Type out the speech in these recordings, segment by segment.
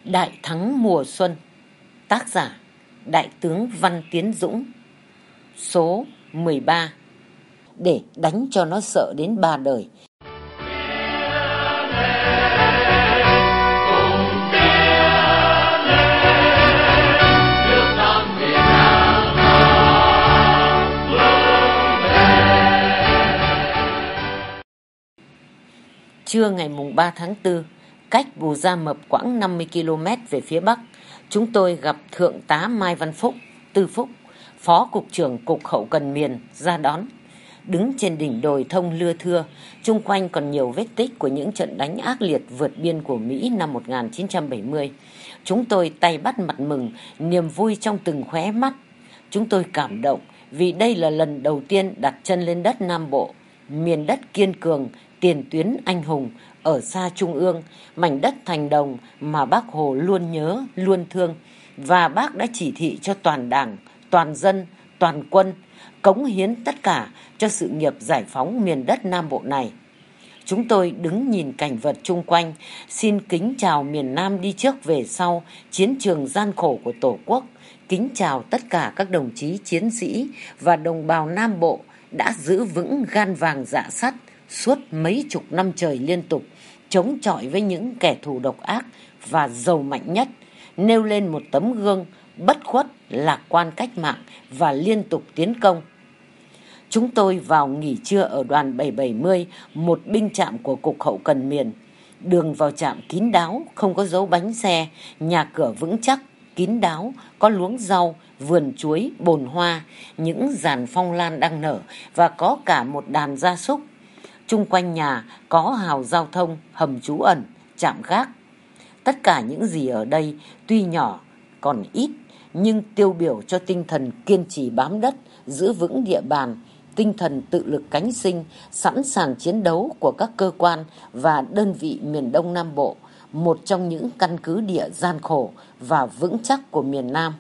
Đại thắng mùa xuân. Tác giả Đại tướng Văn Tiến Dũng. Số 13. Để đánh cho nó sợ đến ba đời. Trưa ngày 3 tháng 4, cách Bù Gia Mập quãng 50 km về phía Bắc, chúng tôi gặp Thượng tá Mai Văn Phúc, Tư Phúc, Phó Cục trưởng Cục Hậu Cần Miền ra đón. Đứng trên đỉnh đồi thông lưa thưa, chung quanh còn nhiều vết tích của những trận đánh ác liệt vượt biên của Mỹ năm 1970. Chúng tôi tay bắt mặt mừng, niềm vui trong từng khóe mắt. Chúng tôi cảm động vì đây là lần đầu tiên đặt chân lên đất Nam Bộ, miền đất kiên cường, tiền tuyến anh hùng, ở xa Trung ương, mảnh đất thành đồng mà Bác Hồ luôn nhớ, luôn thương. Và Bác đã chỉ thị cho toàn Đảng, toàn dân, toàn quân cống hiến tất cả cho sự nghiệp giải phóng miền đất Nam Bộ này. Chúng tôi đứng nhìn cảnh vật chung quanh, xin kính chào miền Nam đi trước về sau, chiến trường gian khổ của Tổ quốc. Kính chào tất cả các đồng chí chiến sĩ và đồng bào Nam Bộ đã giữ vững gan vàng dạ sắt suốt mấy chục năm trời liên tục, chống chọi với những kẻ thù độc ác và giàu mạnh nhất, nêu lên một tấm gương bất khuất, lạc quan cách mạng và liên tục tiến công. Chúng tôi vào nghỉ trưa ở đoàn 770, một binh trạm của Cục Hậu Cần Miền. Đường vào trạm kín đáo, không có dấu bánh xe, nhà cửa vững chắc, kín đáo, có luống rau, vườn chuối, bồn hoa, những giàn phong lan đang nở và có cả một đàn gia súc. Chung quanh nhà có hào giao thông, hầm trú ẩn, trạm gác. Tất cả những gì ở đây tuy nhỏ còn ít, nhưng tiêu biểu cho tinh thần kiên trì bám đất, giữ vững địa bàn, tinh thần tự lực cánh sinh, sẵn sàng chiến đấu của các cơ quan và đơn vị miền Đông Nam Bộ, một trong những căn cứ địa gian khổ và vững chắc của miền Nam.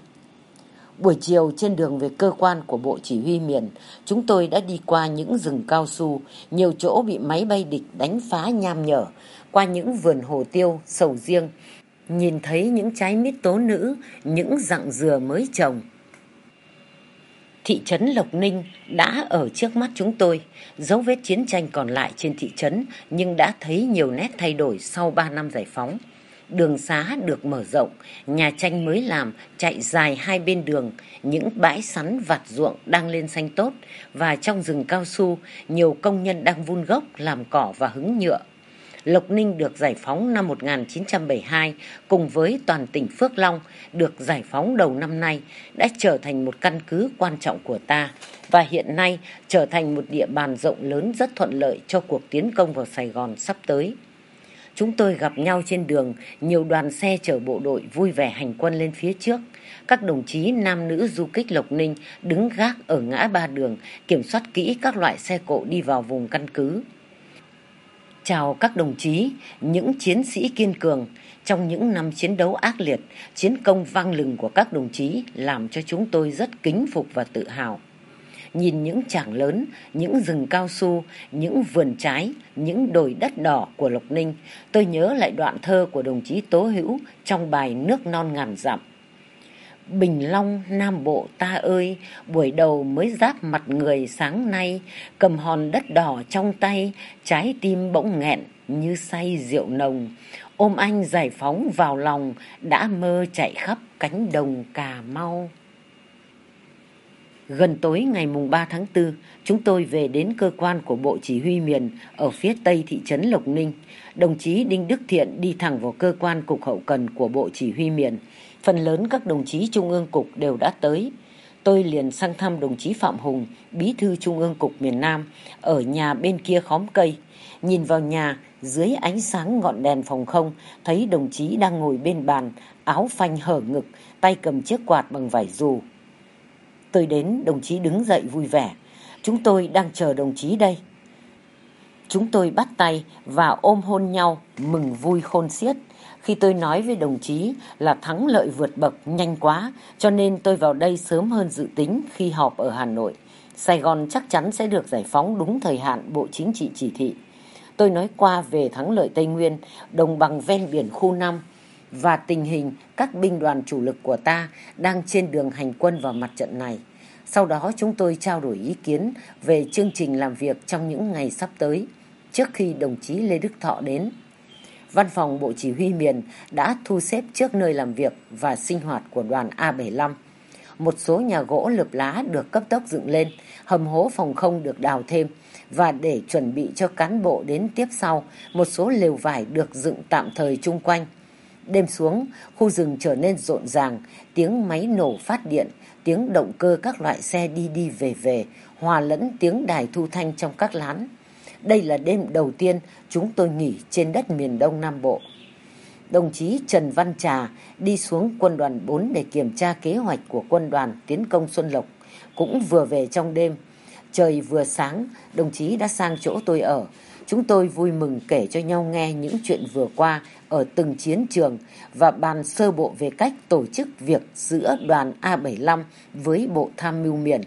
Buổi chiều trên đường về cơ quan của Bộ Chỉ huy miền, chúng tôi đã đi qua những rừng cao su, nhiều chỗ bị máy bay địch đánh phá nham nhở, qua những vườn hồ tiêu, sầu riêng, nhìn thấy những trái mít tố nữ, những rặng dừa mới trồng. Thị trấn Lộc Ninh đã ở trước mắt chúng tôi, dấu vết chiến tranh còn lại trên thị trấn nhưng đã thấy nhiều nét thay đổi sau 3 năm giải phóng. Đường xá được mở rộng, nhà tranh mới làm chạy dài hai bên đường, những bãi sắn vặt ruộng đang lên xanh tốt và trong rừng cao su nhiều công nhân đang vun gốc, làm cỏ và hứng nhựa. Lộc Ninh được giải phóng năm 1972 cùng với toàn tỉnh Phước Long được giải phóng đầu năm nay đã trở thành một căn cứ quan trọng của ta và hiện nay trở thành một địa bàn rộng lớn rất thuận lợi cho cuộc tiến công vào Sài Gòn sắp tới. Chúng tôi gặp nhau trên đường, nhiều đoàn xe chở bộ đội vui vẻ hành quân lên phía trước. Các đồng chí nam nữ du kích Lộc Ninh đứng gác ở ngã ba đường, kiểm soát kỹ các loại xe cộ đi vào vùng căn cứ. Chào các đồng chí, những chiến sĩ kiên cường. Trong những năm chiến đấu ác liệt, chiến công vang lừng của các đồng chí làm cho chúng tôi rất kính phục và tự hào. Nhìn những trảng lớn, những rừng cao su, những vườn trái, những đồi đất đỏ của Lộc Ninh, tôi nhớ lại đoạn thơ của đồng chí Tố Hữu trong bài Nước non ngàn dặm. Bình Long Nam Bộ ta ơi, buổi đầu mới giáp mặt người sáng nay, cầm hòn đất đỏ trong tay, trái tim bỗng nghẹn như say rượu nồng. Ôm anh giải phóng vào lòng, đã mơ chạy khắp cánh đồng Cà Mau. Gần tối ngày 3 tháng 4, chúng tôi về đến cơ quan của Bộ Chỉ huy miền ở phía tây thị trấn Lộc Ninh. Đồng chí Đinh Đức Thiện đi thẳng vào cơ quan Cục Hậu Cần của Bộ Chỉ huy miền. Phần lớn các đồng chí Trung ương Cục đều đã tới. Tôi liền sang thăm đồng chí Phạm Hùng, Bí thư Trung ương Cục miền Nam, ở nhà bên kia khóm cây. Nhìn vào nhà, dưới ánh sáng ngọn đèn phòng không, thấy đồng chí đang ngồi bên bàn, áo phanh hở ngực, tay cầm chiếc quạt bằng vải dù. Tôi đến, đồng chí đứng dậy vui vẻ. Chúng tôi đang chờ đồng chí đây. Chúng tôi bắt tay và ôm hôn nhau, mừng vui khôn xiết. Khi tôi nói với đồng chí là thắng lợi vượt bậc nhanh quá, cho nên tôi vào đây sớm hơn dự tính khi họp ở Hà Nội. Sài Gòn chắc chắn sẽ được giải phóng đúng thời hạn Bộ Chính trị chỉ thị. Tôi nói qua về thắng lợi Tây Nguyên, đồng bằng ven biển khu 5, và tình hình các binh đoàn chủ lực của ta đang trên đường hành quân vào mặt trận này. Sau đó chúng tôi trao đổi ý kiến về chương trình làm việc trong những ngày sắp tới, trước khi đồng chí Lê Đức Thọ đến. Văn phòng Bộ Chỉ huy miền đã thu xếp trước nơi làm việc và sinh hoạt của đoàn A75. Một số nhà gỗ lợp lá được cấp tốc dựng lên, hầm hố phòng không được đào thêm, và để chuẩn bị cho cán bộ đến tiếp sau, một số lều vải được dựng tạm thời chung quanh. Đêm xuống, khu rừng trở nên rộn ràng, tiếng máy nổ phát điện, tiếng động cơ các loại xe đi đi về về, hòa lẫn tiếng đài thu thanh trong các lán. Đây là đêm đầu tiên chúng tôi nghỉ trên đất miền Đông Nam Bộ. Đồng chí Trần Văn Trà đi xuống quân đoàn 4 để kiểm tra kế hoạch của quân đoàn tiến công Xuân Lộc, cũng vừa về trong đêm. Trời vừa sáng, đồng chí đã sang chỗ tôi ở. Chúng tôi vui mừng kể cho nhau nghe những chuyện vừa qua ở từng chiến trường và bàn sơ bộ về cách tổ chức việc giữa đoàn A75 với Bộ Tham mưu miền.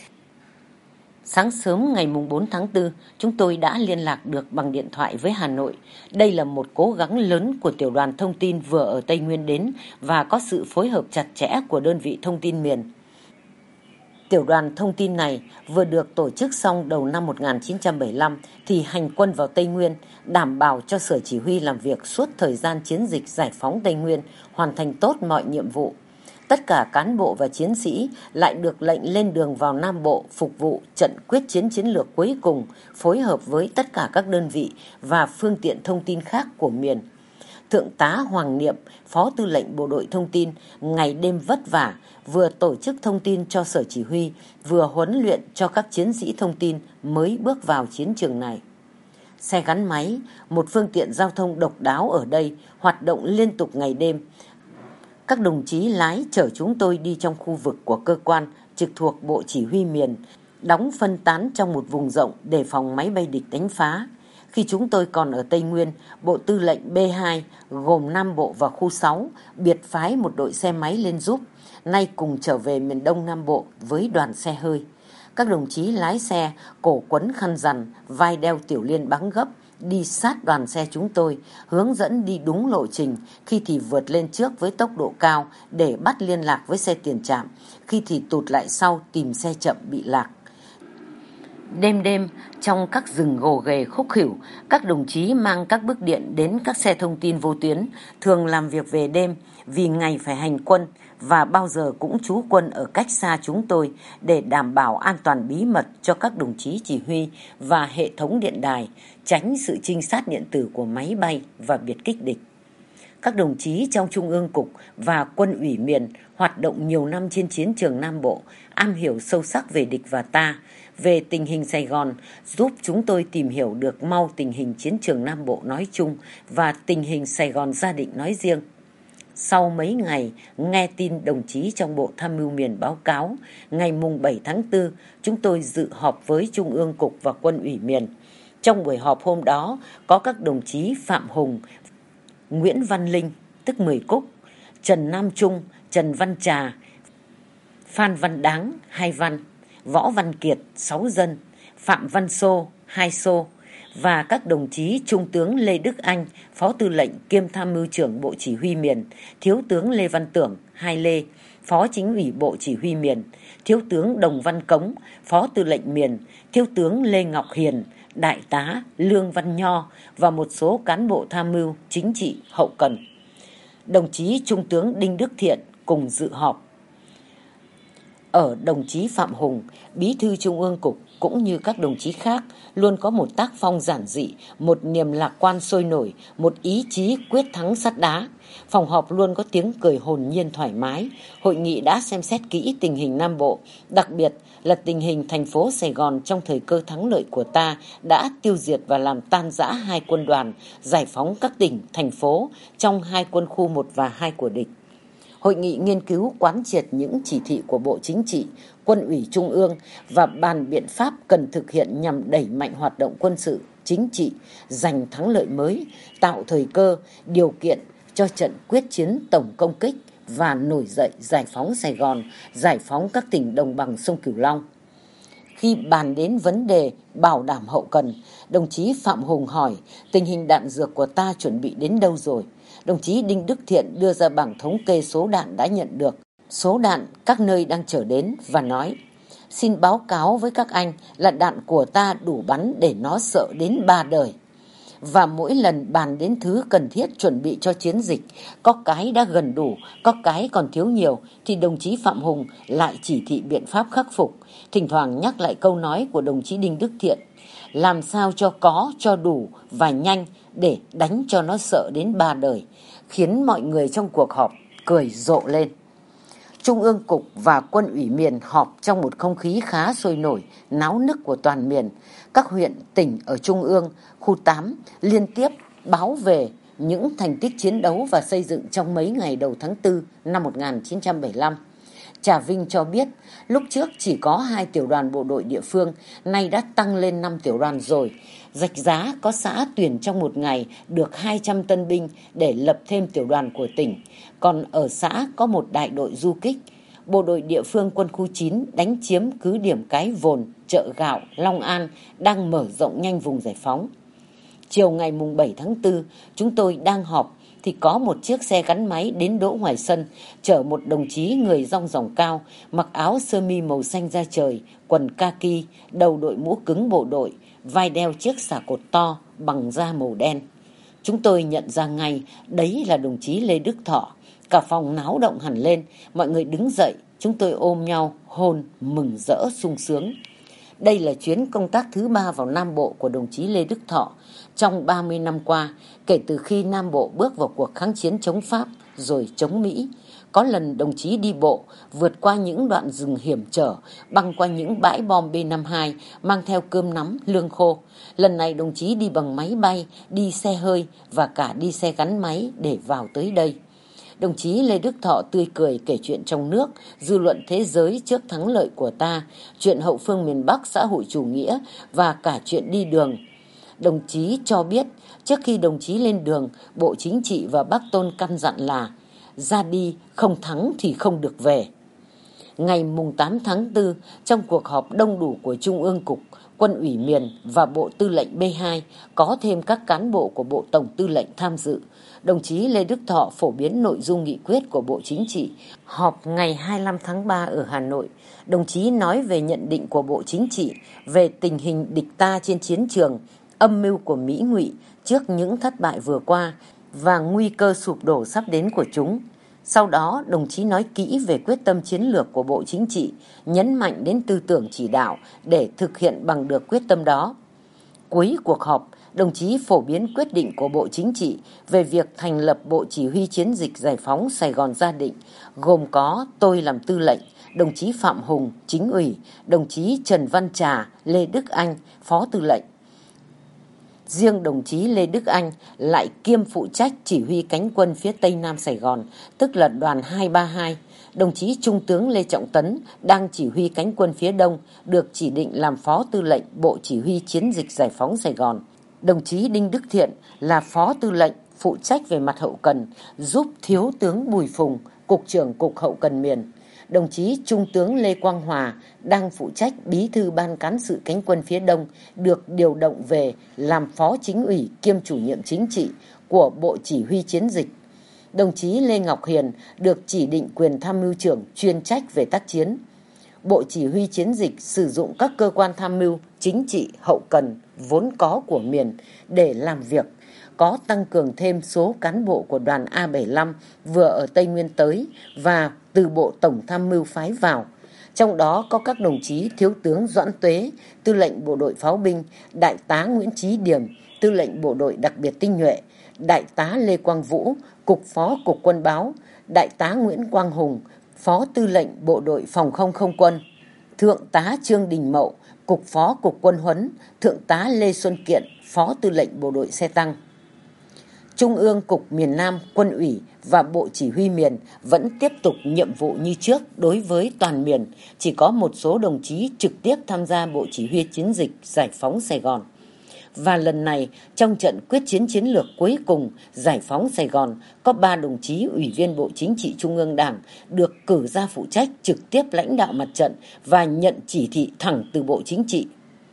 Sáng sớm ngày 4 tháng 4, chúng tôi đã liên lạc được bằng điện thoại với Hà Nội. Đây là một cố gắng lớn của tiểu đoàn thông tin vừa ở Tây Nguyên đến và có sự phối hợp chặt chẽ của đơn vị thông tin miền. Tiểu đoàn thông tin này vừa được tổ chức xong đầu năm 1975 thì hành quân vào Tây Nguyên, đảm bảo cho Sở Chỉ huy làm việc suốt thời gian chiến dịch giải phóng Tây Nguyên, hoàn thành tốt mọi nhiệm vụ. Tất cả cán bộ và chiến sĩ lại được lệnh lên đường vào Nam Bộ phục vụ trận quyết chiến chiến lược cuối cùng, phối hợp với tất cả các đơn vị và phương tiện thông tin khác của miền. Thượng tá Hoàng Niệm, Phó Tư lệnh Bộ đội Thông tin, ngày đêm vất vả, vừa tổ chức thông tin cho Sở Chỉ huy, vừa huấn luyện cho các chiến sĩ thông tin mới bước vào chiến trường này. Xe gắn máy, một phương tiện giao thông độc đáo ở đây, hoạt động liên tục ngày đêm. Các đồng chí lái chở chúng tôi đi trong khu vực của cơ quan trực thuộc Bộ Chỉ huy miền, đóng phân tán trong một vùng rộng để phòng máy bay địch đánh phá. Khi chúng tôi còn ở Tây Nguyên, Bộ Tư lệnh B2 gồm Nam Bộ và khu 6 biệt phái một đội xe máy lên giúp, nay cùng trở về miền Đông Nam Bộ với đoàn xe hơi. Các đồng chí lái xe, cổ quấn khăn rằn, vai đeo tiểu liên bắn gấp, đi sát đoàn xe chúng tôi, hướng dẫn đi đúng lộ trình, khi thì vượt lên trước với tốc độ cao để bắt liên lạc với xe tiền trạm, khi thì tụt lại sau tìm xe chậm bị lạc. Đêm đêm, trong các rừng gồ ghề khúc khỉu, các đồng chí mang các bức điện đến các xe thông tin vô tuyến, thường làm việc về đêm vì ngày phải hành quân và bao giờ cũng trú quân ở cách xa chúng tôi để đảm bảo an toàn bí mật cho các đồng chí chỉ huy và hệ thống điện đài, tránh sự trinh sát điện tử của máy bay và biệt kích địch. Các đồng chí trong Trung ương Cục và Quân ủy miền hoạt động nhiều năm trên chiến trường Nam Bộ, am hiểu sâu sắc về địch và ta, về tình hình Sài Gòn, giúp chúng tôi tìm hiểu được mau tình hình chiến trường Nam Bộ nói chung và tình hình Sài Gòn Gia Định nói riêng. Sau mấy ngày nghe tin đồng chí trong Bộ Tham mưu miền báo cáo, ngày mùng 7 tháng 4, chúng tôi dự họp với Trung ương Cục và Quân ủy miền. Trong buổi họp hôm đó, có các đồng chí Phạm Hùng, Nguyễn Văn Linh, tức Mười Cúc, Trần Nam Trung, Trần Văn Trà, Phan Văn Đáng, 2 Văn, Võ Văn Kiệt, 6 Dân, Phạm Văn Xô, 2 Xô, và các đồng chí Trung tướng Lê Đức Anh, Phó Tư lệnh kiêm Tham mưu trưởng Bộ Chỉ huy miền, Thiếu tướng Lê Văn Tưởng, 2 Lê, Phó Chính ủy Bộ Chỉ huy miền, Thiếu tướng Đồng Văn Cống, Phó Tư lệnh miền, Thiếu tướng Lê Ngọc Hiền, Đại tá Lương Văn Nho và một số cán bộ tham mưu chính trị hậu cần. Đồng chí Trung tướng Đinh Đức Thiện cùng dự họp. Ở đồng chí Phạm Hùng, Bí thư Trung ương Cục cũng như các đồng chí khác luôn có một tác phong giản dị, một niềm lạc quan sôi nổi, một ý chí quyết thắng sắt đá. Phòng họp luôn có tiếng cười hồn nhiên thoải mái. Hội nghị đã xem xét kỹ tình hình Nam Bộ, đặc biệt là tình hình thành phố Sài Gòn trong thời cơ thắng lợi của ta đã tiêu diệt và làm tan rã 2 quân đoàn, giải phóng các tỉnh, thành phố trong 2 quân khu 1 và 2 của địch. Hội nghị nghiên cứu quán triệt những chỉ thị của Bộ Chính trị, Quân ủy Trung ương và bàn biện pháp cần thực hiện nhằm đẩy mạnh hoạt động quân sự, chính trị, giành thắng lợi mới, tạo thời cơ, điều kiện cho trận quyết chiến tổng công kích và nổi dậy giải phóng Sài Gòn, giải phóng các tỉnh đồng bằng sông Cửu Long. Khi bàn đến vấn đề bảo đảm hậu cần, đồng chí Phạm Hùng hỏi tình hình đạn dược của ta chuẩn bị đến đâu rồi? Đồng chí Đinh Đức Thiện đưa ra bảng thống kê số đạn đã nhận được, số đạn các nơi đang chở đến và nói: xin báo cáo với các anh là đạn của ta đủ bắn để nó sợ đến 3 đời. Và mỗi lần bàn đến thứ cần thiết chuẩn bị cho chiến dịch, có cái đã gần đủ, có cái còn thiếu nhiều, thì đồng chí Phạm Hùng lại chỉ thị biện pháp khắc phục, thỉnh thoảng nhắc lại câu nói của đồng chí Đinh Đức Thiện: làm sao cho có, cho đủ và nhanh để đánh cho nó sợ đến 3 đời, khiến mọi người trong cuộc họp cười rộ lên. Trung ương Cục và Quân ủy miền họp trong một không khí khá sôi nổi, náo nức của toàn miền. Các huyện, tỉnh ở Trung ương, khu 8 liên tiếp báo về những thành tích chiến đấu và xây dựng trong mấy ngày đầu tháng 4 năm 1975. Trà Vinh cho biết lúc trước chỉ có 2 tiểu đoàn bộ đội địa phương, nay đã tăng lên 5 tiểu đoàn rồi. Rạch Giá có xã tuyển trong một ngày được 200 tân binh để lập thêm tiểu đoàn của tỉnh. Còn ở xã có một đại đội du kích. Bộ đội địa phương quân khu 9 đánh chiếm cứ điểm Cái Vồn, chợ Gạo, Long An đang mở rộng nhanh vùng giải phóng. Chiều ngày mùng 7 tháng 4, chúng tôi đang họp thì có một chiếc xe gắn máy đến đỗ ngoài sân, chở một đồng chí người dong dỏng cao, mặc áo sơ mi màu xanh da trời, quần kaki, đầu đội mũ cứng bộ đội, vai đeo chiếc xà cột to bằng da màu đen. Chúng tôi nhận ra ngay đấy là đồng chí Lê Đức Thọ. Cả phòng náo động hẳn lên, mọi người đứng dậy, chúng tôi ôm nhau, hôn, mừng rỡ, sung sướng. Đây là chuyến công tác thứ 3 vào Nam Bộ của đồng chí Lê Đức Thọ trong 30 năm qua, kể từ khi Nam Bộ bước vào cuộc kháng chiến chống Pháp rồi chống Mỹ. Có lần đồng chí đi bộ, vượt qua những đoạn rừng hiểm trở, băng qua những bãi bom B-52, mang theo cơm nắm, lương khô. Lần này đồng chí đi bằng máy bay, đi xe hơi và cả đi xe gắn máy để vào tới đây. Đồng chí Lê Đức Thọ tươi cười kể chuyện trong nước, dư luận thế giới trước thắng lợi của ta, chuyện hậu phương miền Bắc xã hội chủ nghĩa và cả chuyện đi đường. Đồng chí cho biết trước khi đồng chí lên đường, Bộ Chính trị và Bác Tôn căn dặn là ra đi không thắng thì không được về. Ngày mùng 8 tháng 4, trong cuộc họp đông đủ của Trung ương Cục, Quân ủy miền và Bộ Tư lệnh B2, có thêm các cán bộ của Bộ Tổng Tư lệnh tham dự. Đồng chí Lê Đức Thọ phổ biến nội dung nghị quyết của Bộ Chính trị. Họp ngày 25 tháng 3 ở Hà Nội, đồng chí nói về nhận định của Bộ Chính trị về tình hình địch ta trên chiến trường, âm mưu của Mỹ Ngụy trước những thất bại vừa qua và nguy cơ sụp đổ sắp đến của chúng. Sau đó, đồng chí nói kỹ về quyết tâm chiến lược của Bộ Chính trị, nhấn mạnh đến tư tưởng chỉ đạo để thực hiện bằng được quyết tâm đó. Cuối cuộc họp, đồng chí phổ biến quyết định của Bộ Chính trị về việc thành lập Bộ Chỉ huy Chiến dịch Giải phóng Sài Gòn Gia Định, gồm có tôi làm tư lệnh, đồng chí Phạm Hùng, chính ủy, đồng chí Trần Văn Trà, Lê Đức Anh, phó tư lệnh. Riêng đồng chí Lê Đức Anh lại kiêm phụ trách chỉ huy cánh quân phía Tây Nam Sài Gòn, tức là đoàn 232. Đồng chí Trung tướng Lê Trọng Tấn đang chỉ huy cánh quân phía Đông, được chỉ định làm phó tư lệnh Bộ Chỉ huy Chiến dịch Giải phóng Sài Gòn. Đồng chí Đinh Đức Thiện là phó tư lệnh phụ trách về mặt hậu cần, giúp Thiếu tướng Bùi Phùng, Cục trưởng Cục Hậu cần miền. Đồng chí Trung tướng Lê Quang Hòa đang phụ trách bí thư ban cán sự cánh quân phía Đông, được điều động về làm phó chính ủy kiêm chủ nhiệm chính trị của Bộ Chỉ huy Chiến dịch. Đồng chí Lê Ngọc Hiền được chỉ định quyền tham mưu trưởng chuyên trách về tác chiến. Bộ Chỉ huy Chiến dịch sử dụng các cơ quan tham mưu chính trị hậu cần vốn có của miền để làm việc, có tăng cường thêm số cán bộ của đoàn A75 vừa ở Tây Nguyên tới và từ Bộ Tổng tham mưu phái vào. Trong đó có các đồng chí Thiếu tướng Doãn Tuế, tư lệnh Bộ đội Pháo binh, Đại tá Nguyễn Chí Điểm, tư lệnh Bộ đội Đặc biệt tinh nhuệ, Đại tá Lê Quang Vũ, Cục Phó Cục Quân báo, Đại tá Nguyễn Quang Hùng, Phó tư lệnh Bộ đội Phòng không không quân, Thượng tá Trương Đình Mậu, Cục Phó Cục Quân huấn, Thượng tá Lê Xuân Kiện, Phó tư lệnh Bộ đội xe tăng. Trung ương Cục miền Nam, Quân ủy và Bộ Chỉ huy miền vẫn tiếp tục nhiệm vụ như trước đối với toàn miền, chỉ có một số đồng chí trực tiếp tham gia Bộ Chỉ huy Chiến dịch Giải phóng Sài Gòn. Và lần này, trong trận quyết chiến chiến lược cuối cùng giải phóng Sài Gòn, có 3 đồng chí Ủy viên Bộ Chính trị Trung ương Đảng được cử ra phụ trách trực tiếp lãnh đạo mặt trận và nhận chỉ thị thẳng từ Bộ Chính trị.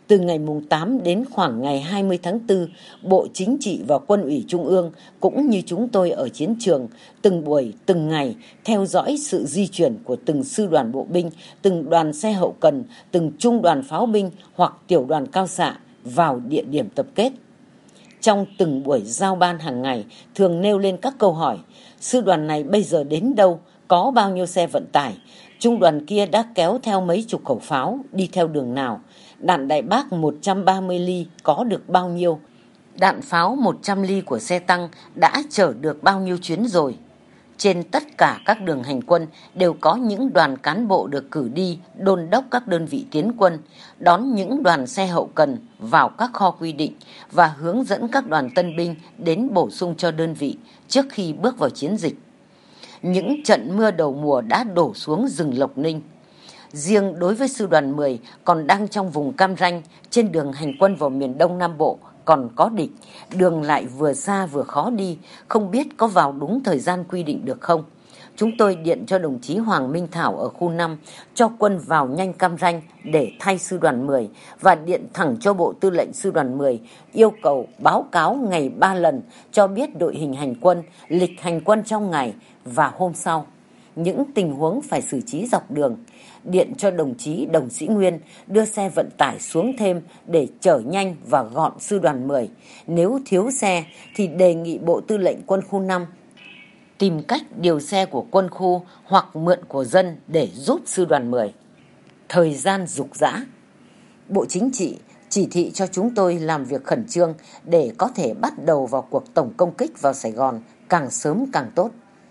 Từ ngày mùng 8 đến khoảng ngày 20 tháng 4, Bộ Chính trị và Quân ủy Trung ương cũng như chúng tôi ở chiến trường, từng buổi, từng ngày, theo dõi sự di chuyển của từng sư đoàn bộ binh, từng đoàn xe hậu cần, từng trung đoàn pháo binh hoặc tiểu đoàn cao xạ vào địa điểm tập kết. Trong từng buổi giao ban hàng ngày, thường nêu lên các câu hỏi: sư đoàn này bây giờ đến đâu, có bao nhiêu xe vận tải, trung đoàn kia đã kéo theo mấy chục khẩu pháo, đi theo đường nào, đạn đại bác 130 ly có được bao nhiêu, đạn pháo 100 ly của xe tăng đã chở được bao nhiêu chuyến rồi. Trên tất cả các đường hành quân đều có những đoàn cán bộ được cử đi đôn đốc các đơn vị tiến quân, đón những đoàn xe hậu cần vào các kho quy định và hướng dẫn các đoàn tân binh đến bổ sung cho đơn vị trước khi bước vào chiến dịch. Những trận mưa đầu mùa đã đổ xuống rừng Lộc Ninh. Riêng đối với sư đoàn 10 còn đang trong vùng cam ranh trên đường hành quân vào miền Đông Nam Bộ còn có địch, đường lại vừa xa vừa khó đi, không biết có vào đúng thời gian quy định được không. Chúng tôi điện cho đồng chí Hoàng Minh Thảo ở khu 5 cho quân vào nhanh cam ranh để thay sư đoàn 10 và điện thẳng cho Bộ Tư lệnh sư đoàn 10 yêu cầu báo cáo ngày 3 lần cho biết đội hình hành quân, lịch hành quân trong ngày và hôm sau. Những tình huống phải xử trí dọc đường, điện cho đồng chí Đồng Sĩ Nguyên đưa xe vận tải xuống thêm để chở nhanh và gọn sư đoàn 10. Nếu thiếu xe thì đề nghị Bộ Tư lệnh quân khu 5 tìm cách điều xe của quân khu hoặc mượn của dân để giúp sư đoàn 10. Thời gian rục rã. Bộ Chính trị chỉ thị cho chúng tôi làm việc khẩn trương để có thể bắt đầu vào cuộc tổng công kích vào Sài Gòn càng sớm càng tốt.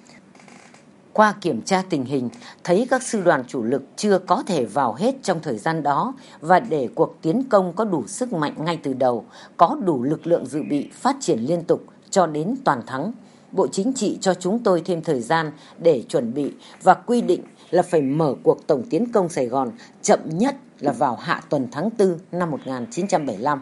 Qua kiểm tra tình hình, thấy các sư đoàn chủ lực chưa có thể vào hết trong thời gian đó và để cuộc tiến công có đủ sức mạnh ngay từ đầu, có đủ lực lượng dự bị phát triển liên tục cho đến toàn thắng. Bộ Chính trị cho chúng tôi thêm thời gian để chuẩn bị và quy định là phải mở cuộc tổng tiến công Sài Gòn chậm nhất là vào hạ tuần tháng 4 năm 1975.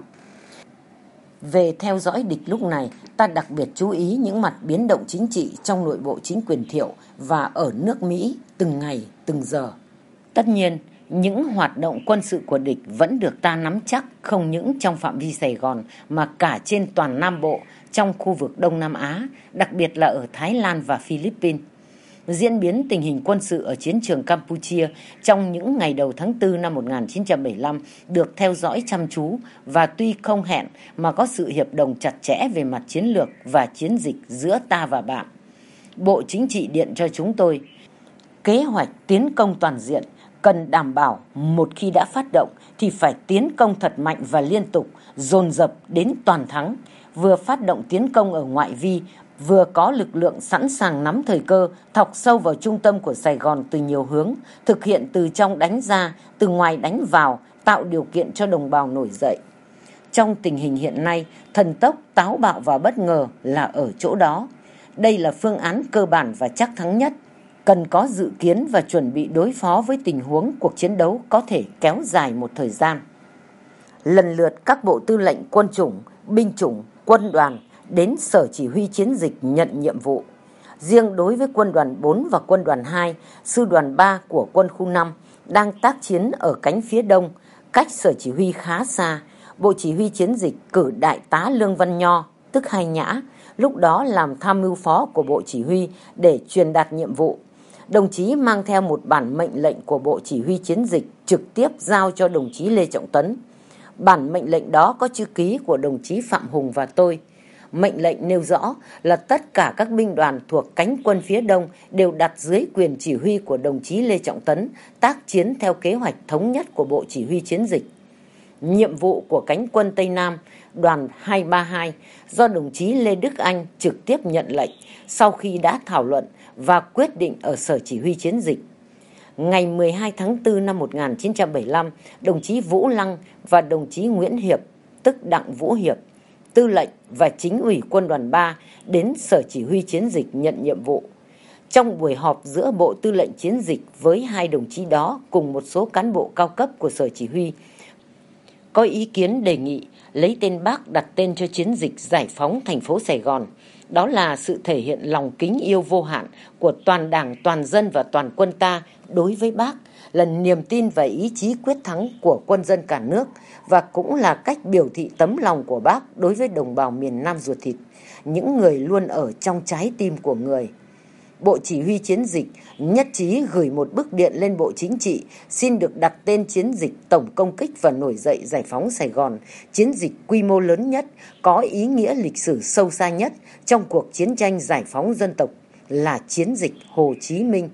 Về theo dõi địch lúc này, ta đặc biệt chú ý những mặt biến động chính trị trong nội bộ chính quyền Thiệu và ở nước Mỹ từng ngày, từng giờ. Tất nhiên, những hoạt động quân sự của địch vẫn được ta nắm chắc không những trong phạm vi Sài Gòn mà cả trên toàn Nam Bộ, trong khu vực Đông Nam Á, đặc biệt là ở Thái Lan và Philippines. Diễn biến tình hình quân sự ở chiến trường Campuchia trong những ngày đầu tháng 4 năm 1975 được theo dõi chăm chú và tuy không hẹn mà có sự hiệp đồng chặt chẽ về mặt chiến lược và chiến dịch giữa ta và bạn. Bộ Chính trị điện cho chúng tôi: kế hoạch tiến công toàn diện cần đảm bảo một khi đã phát động thì phải tiến công thật mạnh và liên tục, dồn dập đến toàn thắng, vừa phát động tiến công ở ngoại vi, vừa có lực lượng sẵn sàng nắm thời cơ, thọc sâu vào trung tâm của Sài Gòn từ nhiều hướng, thực hiện từ trong đánh ra, từ ngoài đánh vào, tạo điều kiện cho đồng bào nổi dậy. Trong tình hình hiện nay, thần tốc, táo bạo và bất ngờ là ở chỗ đó. Đây là phương án cơ bản và chắc thắng nhất. Cần có dự kiến và chuẩn bị đối phó với tình huống cuộc chiến đấu có thể kéo dài một thời gian. Lần lượt các bộ tư lệnh quân chủng, binh chủng, quân đoàn đến sở chỉ huy chiến dịch nhận nhiệm vụ. Riêng đối với quân đoàn 4 và quân đoàn 2, sư đoàn 3 của quân khu 5 đang tác chiến ở cánh phía đông, cách sở chỉ huy khá xa. Bộ chỉ huy chiến dịch cử đại tá Lương Văn Nho, tức Hai Nhã, lúc đó làm tham mưu phó của bộ chỉ huy để truyền đạt nhiệm vụ. Đồng chí mang theo một bản mệnh lệnh của bộ chỉ huy chiến dịch trực tiếp giao cho đồng chí Lê Trọng Tấn. Bản mệnh lệnh đó có chữ ký của đồng chí Phạm Hùng và tôi. Mệnh lệnh nêu rõ là tất cả các binh đoàn thuộc cánh quân phía đông đều đặt dưới quyền chỉ huy của đồng chí Lê Trọng Tấn, tác chiến theo kế hoạch thống nhất của bộ chỉ huy chiến dịch. Nhiệm vụ của cánh quân Tây Nam, đoàn 232, do đồng chí Lê Đức Anh trực tiếp nhận lệnh sau khi đã thảo luận và quyết định ở sở chỉ huy chiến dịch. Ngày 12 tháng 4 năm 1975, đồng chí Vũ Lăng và đồng chí Nguyễn Hiệp, tức Đặng Vũ Hiệp, tư lệnh và chính ủy quân đoàn 3 đến sở chỉ huy chiến dịch nhận nhiệm vụ. Trong buổi họp giữa bộ tư lệnh chiến dịch với hai đồng chí đó cùng một số cán bộ cao cấp của sở chỉ huy, có ý kiến đề nghị lấy tên Bác đặt tên cho chiến dịch giải phóng thành phố Sài Gòn. Đó là sự thể hiện lòng kính yêu vô hạn của toàn Đảng, toàn dân và toàn quân ta đối với Bác, là niềm tin và ý chí quyết thắng của quân dân cả nước, và cũng là cách biểu thị tấm lòng của Bác đối với đồng bào miền Nam ruột thịt, những người luôn ở trong trái tim của người. Bộ Chỉ huy chiến dịch nhất trí gửi một bức điện lên Bộ Chính trị xin được đặt tên chiến dịch tổng công kích và nổi dậy giải phóng Sài Gòn, chiến dịch quy mô lớn nhất, có ý nghĩa lịch sử sâu xa nhất trong cuộc chiến tranh giải phóng dân tộc, là chiến dịch Hồ Chí Minh.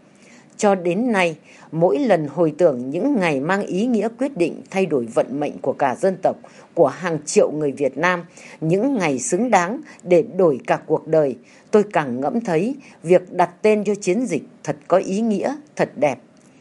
Cho đến nay, mỗi lần hồi tưởng những ngày mang ý nghĩa quyết định thay đổi vận mệnh của cả dân tộc, của hàng triệu người Việt Nam, những ngày xứng đáng để đổi cả cuộc đời, tôi càng ngẫm thấy việc đặt tên cho chiến dịch thật có ý nghĩa, thật đẹp.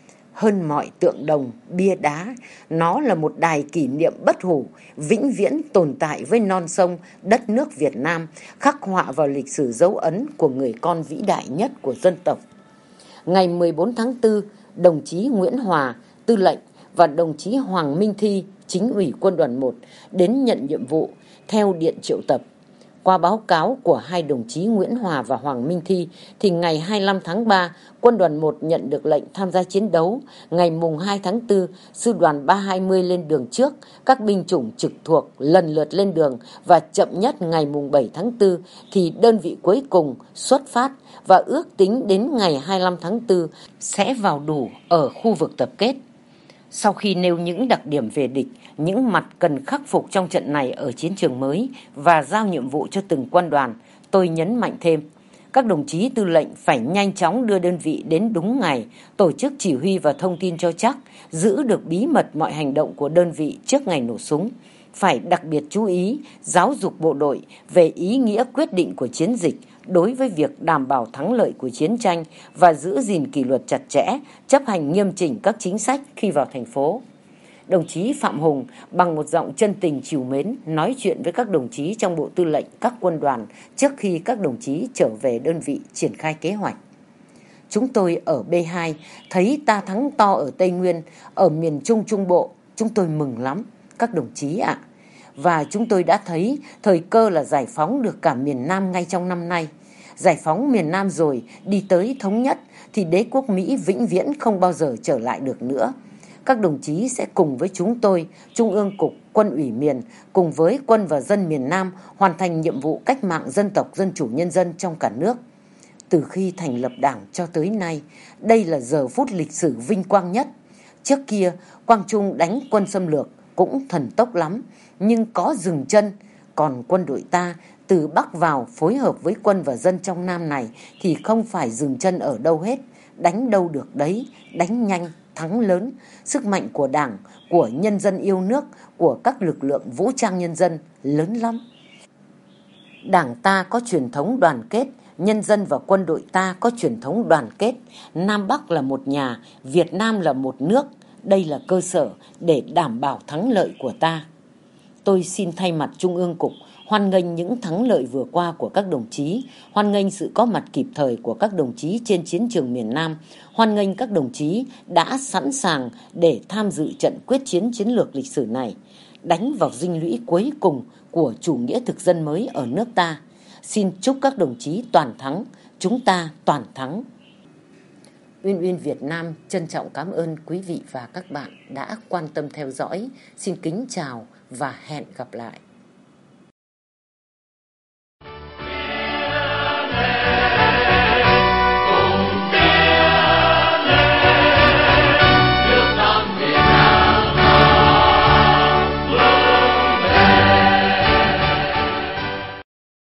Hơn mọi tượng đồng, bia đá, nó là một đài kỷ niệm bất hủ, vĩnh viễn tồn tại với non sông, đất nước Việt Nam, khắc họa vào lịch sử dấu ấn của người con vĩ đại nhất của dân tộc. Ngày 14 tháng 4, đồng chí Nguyễn Hòa, tư lệnh, và đồng chí Hoàng Minh Thi, chính ủy quân đoàn 1, đến nhận nhiệm vụ theo điện triệu tập. Qua báo cáo của hai đồng chí Nguyễn Hòa và Hoàng Minh Thi, thì ngày 25 tháng 3, quân đoàn 1 nhận được lệnh tham gia chiến đấu. Ngày mùng 2 tháng 4, sư đoàn 320 lên đường trước, các binh chủng trực thuộc lần lượt lên đường, và chậm nhất ngày mùng 7 tháng 4 thì đơn vị cuối cùng xuất phát, và ước tính đến ngày 25 tháng 4 sẽ vào đủ ở khu vực tập kết. Sau khi nêu những đặc điểm về địch, những mặt cần khắc phục trong trận này ở chiến trường mới và giao nhiệm vụ cho từng quân đoàn, tôi nhấn mạnh thêm, các đồng chí tư lệnh phải nhanh chóng đưa đơn vị đến đúng ngày, tổ chức chỉ huy và thông tin cho chắc, giữ được bí mật mọi hành động của đơn vị trước ngày nổ súng. Phải đặc biệt chú ý giáo dục bộ đội về ý nghĩa quyết định của chiến dịch đối với việc đảm bảo thắng lợi của chiến tranh và giữ gìn kỷ luật chặt chẽ, chấp hành nghiêm chỉnh các chính sách khi vào thành phố. Đồng chí Phạm Hùng bằng một giọng chân tình trìu mến nói chuyện với các đồng chí trong bộ tư lệnh các quân đoàn trước khi các đồng chí trở về đơn vị triển khai kế hoạch. Chúng tôi ở B2 thấy ta thắng to ở Tây Nguyên, ở miền Trung Trung Bộ, chúng tôi mừng lắm, các đồng chí ạ. Và chúng tôi đã thấy thời cơ là giải phóng được cả miền Nam ngay trong năm nay. Giải phóng miền Nam rồi, đi tới thống nhất thì đế quốc Mỹ vĩnh viễn không bao giờ trở lại được nữa. Các đồng chí sẽ cùng với chúng tôi, Trung ương Cục, Quân ủy miền, cùng với quân và dân miền Nam hoàn thành nhiệm vụ cách mạng dân tộc dân chủ nhân dân trong cả nước. Từ khi thành lập Đảng cho tới nay, đây là giờ phút lịch sử vinh quang nhất. Trước kia, Quang Trung đánh quân xâm lược cũng thần tốc lắm, nhưng có dừng chân. Còn quân đội ta từ Bắc vào phối hợp với quân và dân trong Nam này thì không phải dừng chân ở đâu hết. Đánh đâu được đấy, đánh nhanh, thắng lớn. Sức mạnh của Đảng, của nhân dân yêu nước, của các lực lượng vũ trang nhân dân lớn lắm. Đảng ta có truyền thống đoàn kết, nhân dân và quân đội ta có truyền thống đoàn kết. Nam Bắc là một nhà, Việt Nam là một nước. Đây là cơ sở để đảm bảo thắng lợi của ta. Tôi xin thay mặt Trung ương Cục hoan nghênh những thắng lợi vừa qua của các đồng chí, hoan nghênh sự có mặt kịp thời của các đồng chí trên chiến trường miền Nam, hoan nghênh các đồng chí đã sẵn sàng để tham dự trận quyết chiến chiến lược lịch sử này, đánh vào dinh lũy cuối cùng của chủ nghĩa thực dân mới ở nước ta. Xin chúc các đồng chí toàn thắng, chúng ta toàn thắng. Uyên Uyên Việt Nam trân trọng cảm ơn quý vị và các bạn đã quan tâm theo dõi. Xin kính chào và hẹn gặp lại.